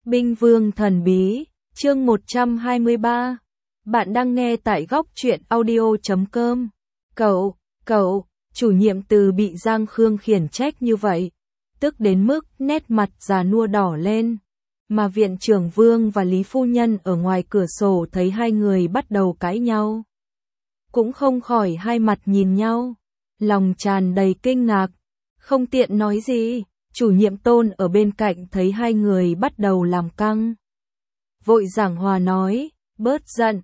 Binh Vương Thần Bí, chương 123. Bạn đang nghe tại góc truyện audio.com. Cậu, chủ nhiệm Từ bị Giang Khương khiển trách như vậy, tức đến mức nét mặt già nua đỏ lên. Mà viện trưởng Vương và Lý Phu Nhân ở ngoài cửa sổ thấy hai người bắt đầu cãi nhau. Cũng không khỏi hai mặt nhìn nhau, lòng tràn đầy kinh ngạc, không tiện nói gì. Chủ nhiệm Tôn ở bên cạnh thấy hai người bắt đầu làm căng, vội giảng hòa nói, bớt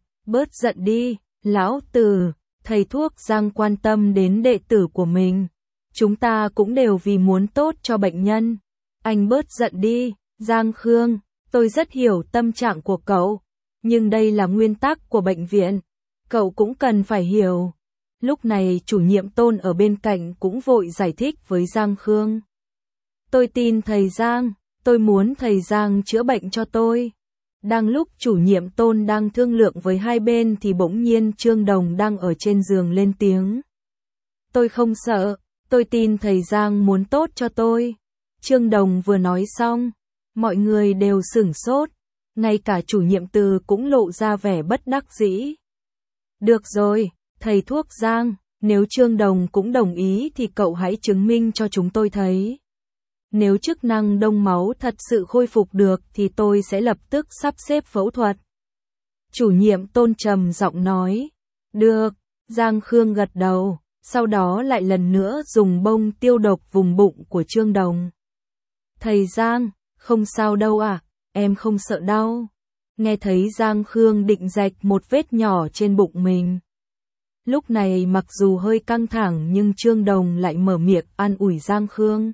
giận đi, lão Từ, thầy thuốc Giang quan tâm đến đệ tử của mình. Chúng ta cũng đều vì muốn tốt cho bệnh nhân. Anh bớt giận đi, Giang Khương, tôi rất hiểu tâm trạng của cậu, nhưng đây là nguyên tắc của bệnh viện, cậu cũng cần phải hiểu. Lúc này chủ nhiệm Tôn ở bên cạnh cũng vội giải thích với Giang Khương. Tôi tin thầy Giang, tôi muốn thầy Giang chữa bệnh cho tôi. Đang lúc chủ nhiệm Tôn đang thương lượng với hai bên thì bỗng nhiên Trương Đồng đang ở trên giường lên tiếng. Tôi không sợ, tôi tin thầy Giang muốn tốt cho tôi. Trương Đồng vừa nói xong, mọi người đều sửng sốt, ngay cả chủ nhiệm Từ cũng lộ ra vẻ bất đắc dĩ. Được rồi, thầy thuốc Giang, nếu Trương Đồng cũng đồng ý thì cậu hãy chứng minh cho chúng tôi thấy. Nếu chức năng đông máu thật sự khôi phục được thì tôi sẽ lập tức sắp xếp phẫu thuật. Chủ nhiệm Tôn trầm giọng nói. Được, Giang Khương gật đầu, sau đó lại lần nữa dùng bông tiêu độc vùng bụng của Trương Đồng. Thầy Giang, không sao đâu à, em không sợ đau. Nghe thấy Giang Khương định rạch một vết nhỏ trên bụng mình. Lúc này mặc dù hơi căng thẳng nhưng Trương Đồng lại mở miệng an ủi Giang Khương.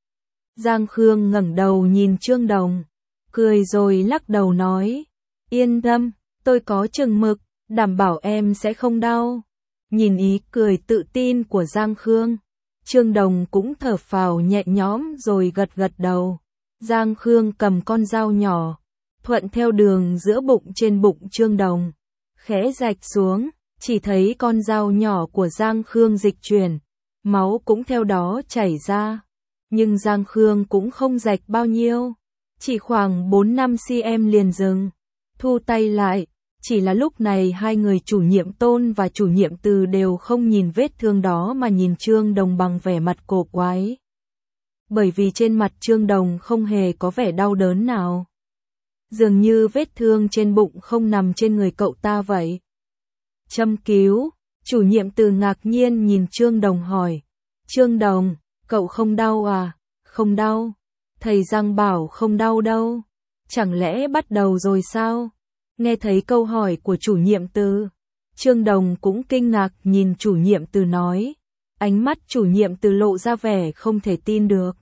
Giang Khương ngẩng đầu nhìn Trương Đồng, cười rồi lắc đầu nói, yên tâm, tôi có chừng mực, đảm bảo em sẽ không đau. Nhìn ý cười tự tin của Giang Khương, Trương Đồng cũng thở phào nhẹ nhõm rồi gật đầu. Giang Khương cầm con dao nhỏ, thuận theo đường giữa bụng trên bụng Trương Đồng, khẽ rạch xuống, chỉ thấy con dao nhỏ của Giang Khương dịch chuyển, máu cũng theo đó chảy ra. Nhưng Giang Khương cũng không rạch bao nhiêu, chỉ khoảng 4-5 cm liền dừng, thu tay lại. Chỉ là lúc này hai người chủ nhiệm Tôn và chủ nhiệm Từ đều không nhìn vết thương đó mà nhìn Trương Đồng bằng vẻ mặt cổ quái. Bởi vì trên mặt Trương Đồng không hề có vẻ đau đớn nào. Dường như vết thương trên bụng không nằm trên người cậu ta vậy. Châm cứu, chủ nhiệm Từ ngạc nhiên nhìn Trương Đồng hỏi. Trương Đồng, cậu không đau à? Không đau. Thầy Giang bảo không đau đâu. Chẳng lẽ bắt đầu rồi sao? Nghe thấy câu hỏi của chủ nhiệm Từ, Trương Đồng cũng kinh ngạc nhìn chủ nhiệm Từ nói. Ánh mắt chủ nhiệm Từ lộ ra vẻ không thể tin được.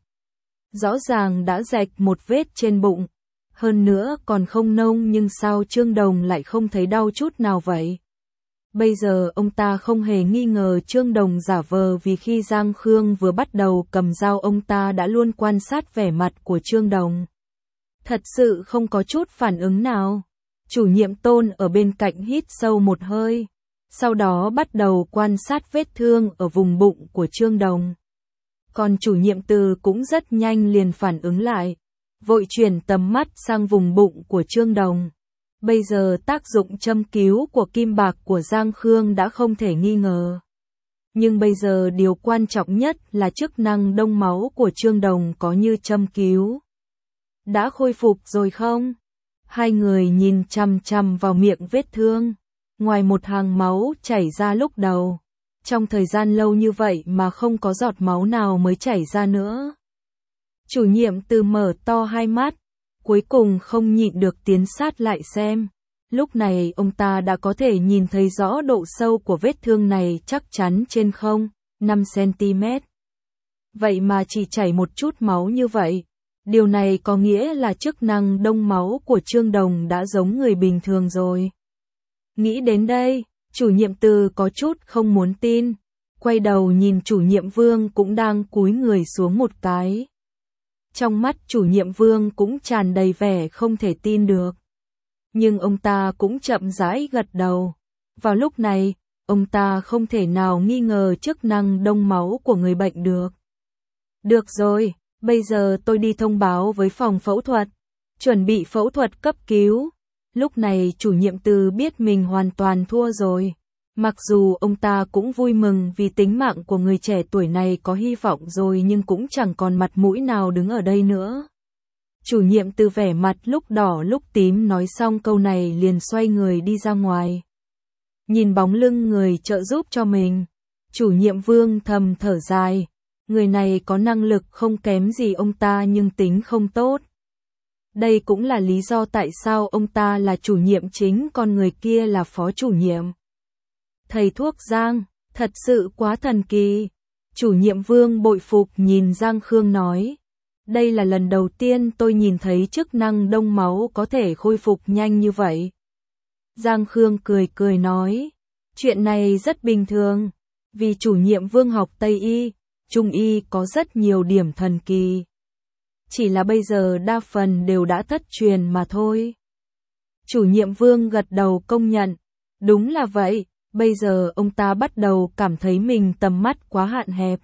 Rõ ràng đã rạch một vết trên bụng, hơn nữa còn không nông nhưng sao Trương Đồng lại không thấy đau chút nào vậy? Bây giờ ông ta không hề nghi ngờ Trương Đồng giả vờ vì khi Giang Khương vừa bắt đầu cầm dao ông ta đã luôn quan sát vẻ mặt của Trương Đồng. Thật sự không có chút phản ứng nào. Chủ nhiệm Tôn ở bên cạnh hít sâu một hơi, sau đó bắt đầu quan sát vết thương ở vùng bụng của Trương Đồng. Còn chủ nhiệm Từ cũng rất nhanh liền phản ứng lại, vội chuyển tầm mắt sang vùng bụng của Trương Đồng. Bây giờ tác dụng châm cứu của kim bạc của Giang Khương đã không thể nghi ngờ. Nhưng bây giờ điều quan trọng nhất là chức năng đông máu của Trương Đồng có như châm cứu. Đã khôi phục rồi không? Hai người nhìn chằm chằm vào miệng vết thương. Ngoài một hàng máu chảy ra lúc đầu, trong thời gian lâu như vậy mà không có giọt máu nào mới chảy ra nữa. Chủ nhiệm Từ mở to hai mắt, cuối cùng không nhịn được tiến sát lại xem. Lúc này ông ta đã có thể nhìn thấy rõ độ sâu của vết thương này chắc chắn trên 5 cm. Vậy mà chỉ chảy một chút máu như vậy. Điều này có nghĩa là chức năng đông máu của Trương Đồng đã giống người bình thường rồi. Nghĩ đến đây, chủ nhiệm Từ có chút không muốn tin. Quay đầu nhìn chủ nhiệm Vương cũng đang cúi người xuống một cái. Trong mắt chủ nhiệm Vương cũng tràn đầy vẻ không thể tin được. Nhưng ông ta cũng chậm rãi gật đầu. Vào lúc này, ông ta không thể nào nghi ngờ chức năng đông máu của người bệnh được. Được rồi, bây giờ tôi đi thông báo với phòng phẫu thuật. chuẩn bị phẫu thuật cấp cứu. Lúc này chủ nhiệm Từ biết mình hoàn toàn thua rồi. Mặc dù ông ta cũng vui mừng vì tính mạng của người trẻ tuổi này có hy vọng rồi nhưng cũng chẳng còn mặt mũi nào đứng ở đây nữa. Chủ nhiệm Từ vẻ mặt lúc đỏ lúc tím nói xong câu này liền xoay người đi ra ngoài. Nhìn bóng lưng người trợ giúp cho mình, chủ nhiệm Vương thầm thở dài. Người này có năng lực không kém gì ông ta nhưng tính không tốt. Đây cũng là lý do tại sao ông ta là chủ nhiệm chính còn người kia là phó chủ nhiệm. Thầy thuốc Giang, thật sự quá thần kỳ. Chủ nhiệm Vương bội phục nhìn Giang Khương nói. Đây là lần đầu tiên tôi nhìn thấy chức năng đông máu có thể khôi phục nhanh như vậy. Giang Khương cười cười nói. Chuyện này rất bình thường. Vì chủ nhiệm Vương học Tây Y, Trung Y có rất nhiều điểm thần kỳ. Chỉ là bây giờ đa phần đều đã thất truyền mà thôi. Chủ nhiệm Vương gật đầu công nhận. Đúng là vậy, bây giờ ông ta bắt đầu cảm thấy mình tầm mắt quá hạn hẹp.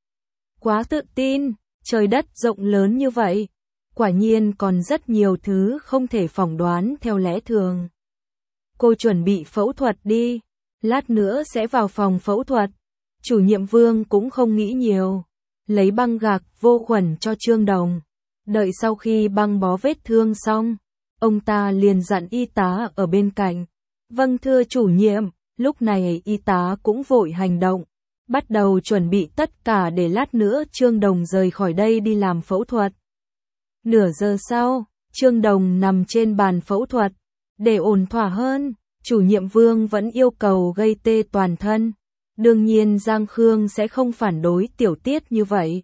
Quá tự tin, trời đất rộng lớn như vậy. Quả nhiên còn rất nhiều thứ không thể phỏng đoán theo lẽ thường. Cô chuẩn bị phẫu thuật đi, lát nữa sẽ vào phòng phẫu thuật. Chủ nhiệm Vương cũng không nghĩ nhiều. Lấy băng gạc vô khuẩn cho Trương Đồng. Đợi sau khi băng bó vết thương xong, ông ta liền dặn y tá ở bên cạnh. Vâng thưa chủ nhiệm, lúc này y tá cũng vội hành động. Bắt đầu chuẩn bị tất cả để lát nữa Trương Đồng rời khỏi đây đi làm phẫu thuật. Nửa giờ sau, Trương Đồng nằm trên bàn phẫu thuật. Để ổn thỏa hơn, chủ nhiệm Vương vẫn yêu cầu gây tê toàn thân. Đương nhiên Giang Khương sẽ không phản đối tiểu tiết như vậy.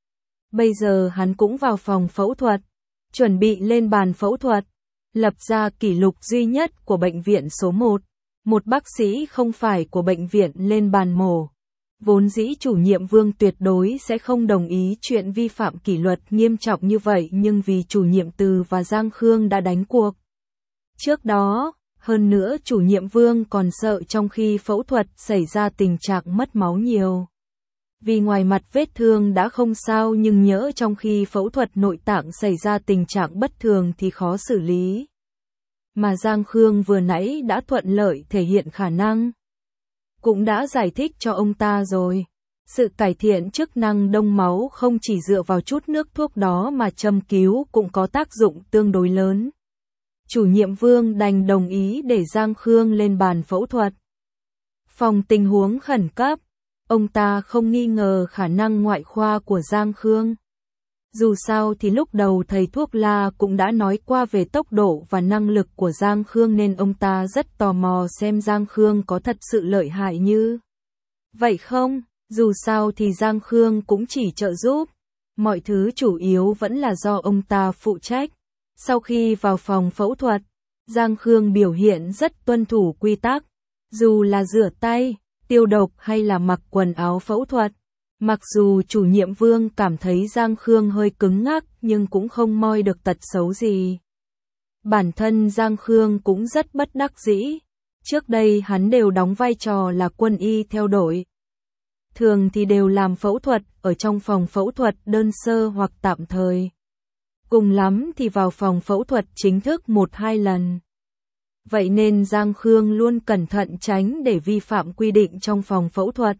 Bây giờ hắn cũng vào phòng phẫu thuật, chuẩn bị lên bàn phẫu thuật, lập ra kỷ lục duy nhất của bệnh viện số 1. Một bác sĩ không phải của bệnh viện lên bàn mổ. Vốn dĩ chủ nhiệm Vương tuyệt đối sẽ không đồng ý chuyện vi phạm kỷ luật nghiêm trọng như vậy nhưng vì chủ nhiệm Từ và Giang Khương đã đánh cuộc. Trước đó, hơn nữa chủ nhiệm Vương còn sợ trong khi phẫu thuật xảy ra tình trạng mất máu nhiều. Vì ngoài mặt vết thương đã không sao nhưng nhỡ trong khi phẫu thuật nội tạng xảy ra tình trạng bất thường thì khó xử lý. Mà Giang Khương vừa nãy đã thuận lợi thể hiện khả năng. Cũng đã giải thích cho ông ta rồi. Sự cải thiện chức năng đông máu không chỉ dựa vào chút nước thuốc đó mà châm cứu cũng có tác dụng tương đối lớn. Chủ nhiệm Vương đành đồng ý để Giang Khương lên bàn phẫu thuật. Phòng tình huống khẩn cấp. Ông ta không nghi ngờ khả năng ngoại khoa của Giang Khương. Dù sao thì lúc đầu thầy thuốc La cũng đã nói qua về tốc độ và năng lực của Giang Khương nên ông ta rất tò mò xem Giang Khương có thật sự lợi hại như vậy không. Dù sao thì Giang Khương cũng chỉ trợ giúp. Mọi thứ chủ yếu vẫn là do ông ta phụ trách. Sau khi vào phòng phẫu thuật, Giang Khương biểu hiện rất tuân thủ quy tắc. Dù là rửa tay, tiêu độc hay là mặc quần áo phẫu thuật. Mặc dù chủ nhiệm Vương cảm thấy Giang Khương hơi cứng ngắc nhưng cũng không moi được tật xấu gì. Bản thân Giang Khương cũng rất bất đắc dĩ. Trước đây hắn đều đóng vai trò là quân y theo đội. Thường thì đều làm phẫu thuật ở trong phòng phẫu thuật đơn sơ hoặc tạm thời. Cùng lắm thì vào phòng phẫu thuật chính thức 1-2 lần. Vậy nên Giang Khương luôn cẩn thận tránh để vi phạm quy định trong phòng phẫu thuật.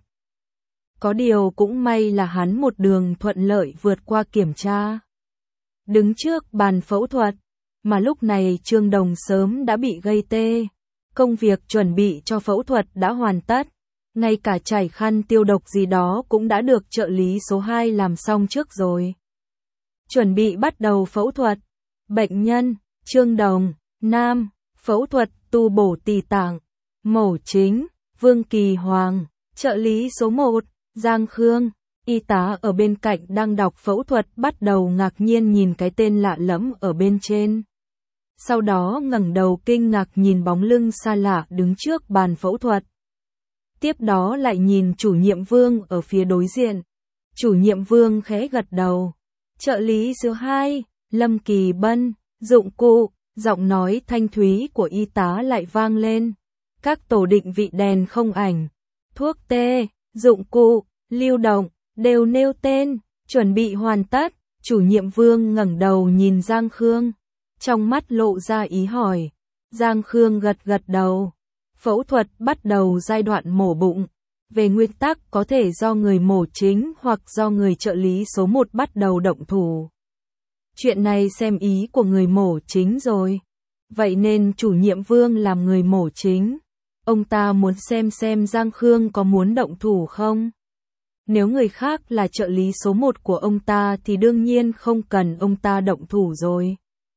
Có điều cũng may là hắn một đường thuận lợi vượt qua kiểm tra. Đứng trước bàn phẫu thuật, mà lúc này Trương Đồng sớm đã bị gây tê. Công việc chuẩn bị cho phẫu thuật đã hoàn tất. Ngay cả chải khăn tiêu độc gì đó cũng đã được trợ lý số 2 làm xong trước rồi. Chuẩn bị bắt đầu phẫu thuật. Bệnh nhân, Trương Đồng, nam, phẫu thuật tu bổ tỳ tạng, mổ chính, Vương Kỳ Hoàng, trợ lý số 1, Giang Khương. Y tá ở bên cạnh đang đọc phẫu thuật bắt đầu ngạc nhiên nhìn cái tên lạ lẫm ở bên trên. Sau đó ngẩng đầu kinh ngạc nhìn bóng lưng xa lạ đứng trước bàn phẫu thuật. Tiếp đó lại nhìn chủ nhiệm Vương ở phía đối diện. Chủ nhiệm Vương khẽ gật đầu. Trợ lý số 2, Lâm Kỳ Bân, dụng cụ, giọng nói thanh thúy của y tá lại vang lên. Các tổ định vị đèn không ảnh, thuốc tê, dụng cụ, lưu động, đều nêu tên, chuẩn bị hoàn tất. Chủ nhiệm Vương ngẩng đầu nhìn Giang Khương. trong mắt lộ ra ý hỏi. Giang Khương gật gật đầu. Phẫu thuật bắt đầu giai đoạn mổ bụng. Về nguyên tắc có thể do người mổ chính hoặc do người trợ lý số 1 bắt đầu động thủ. Chuyện này xem ý của người mổ chính rồi. Vậy nên chủ nhiệm Vương làm người mổ chính. Ông ta muốn xem Giang Khương có muốn động thủ không. Nếu người khác là trợ lý số 1 của ông ta thì đương nhiên không cần ông ta động thủ rồi.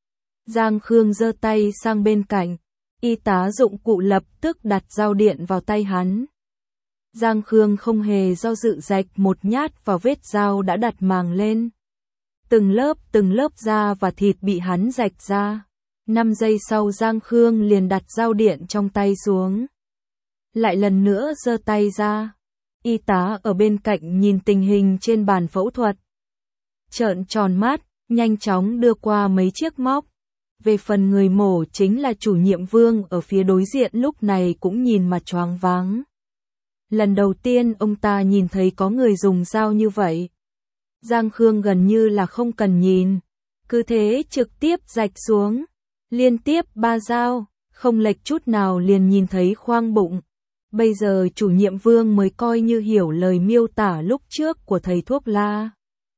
Giang Khương giơ tay sang bên cạnh. Y tá dụng cụ lập tức đặt dao điện vào tay hắn. Giang Khương không hề do dự rạch một nhát vào vết dao đã đặt màng lên. Từng lớp da và thịt bị hắn rạch ra. 5 giây sau Giang Khương liền đặt dao điện trong tay xuống. Lại lần nữa giơ tay ra. Y tá ở bên cạnh nhìn tình hình trên bàn phẫu thuật. Trợn tròn mắt, nhanh chóng đưa qua mấy chiếc móc. Về phần người mổ chính là chủ nhiệm Vương ở phía đối diện lúc này cũng nhìn mà choáng váng. Lần đầu tiên ông ta nhìn thấy có người dùng dao như vậy. Giang Khương gần như là không cần nhìn. Cứ thế trực tiếp rạch xuống. Liên tiếp 3 dao, không lệch chút nào liền nhìn thấy khoang bụng. Bây giờ chủ nhiệm Vương mới coi như hiểu lời miêu tả lúc trước của thầy thuốc la.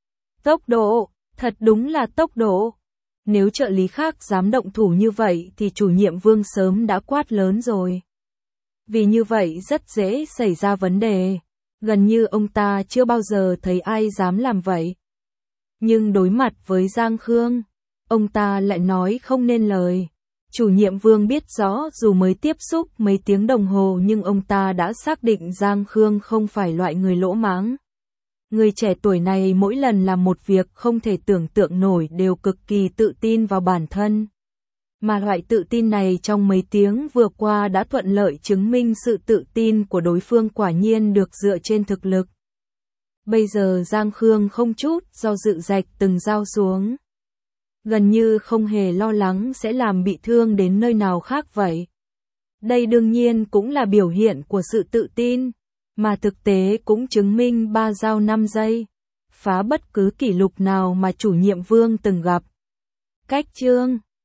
Tốc độ, thật đúng là tốc độ. Nếu trợ lý khác dám động thủ như vậy thì chủ nhiệm Vương sớm đã quát lớn rồi. Vì như vậy rất dễ xảy ra vấn đề. Gần như ông ta chưa bao giờ thấy ai dám làm vậy. Nhưng đối mặt với Giang Khương, ông ta lại nói không nên lời. Chủ nhiệm Vương biết rõ dù mới tiếp xúc mấy tiếng đồng hồ nhưng ông ta đã xác định Giang Khương không phải loại người lỗ mãng. Người trẻ tuổi này mỗi lần làm một việc không thể tưởng tượng nổi đều cực kỳ tự tin vào bản thân. Mà loại tự tin này trong mấy tiếng vừa qua đã thuận lợi chứng minh sự tự tin của đối phương quả nhiên được dựa trên thực lực. Bây giờ Giang Khương không chút do dự rạch từng dao xuống. Gần như không hề lo lắng sẽ làm bị thương đến nơi nào khác vậy. Đây đương nhiên cũng là biểu hiện của sự tự tin, mà thực tế cũng chứng minh 3 dao 5 giây, phá bất cứ kỷ lục nào mà chủ nhiệm Vương từng gặp. Cách chương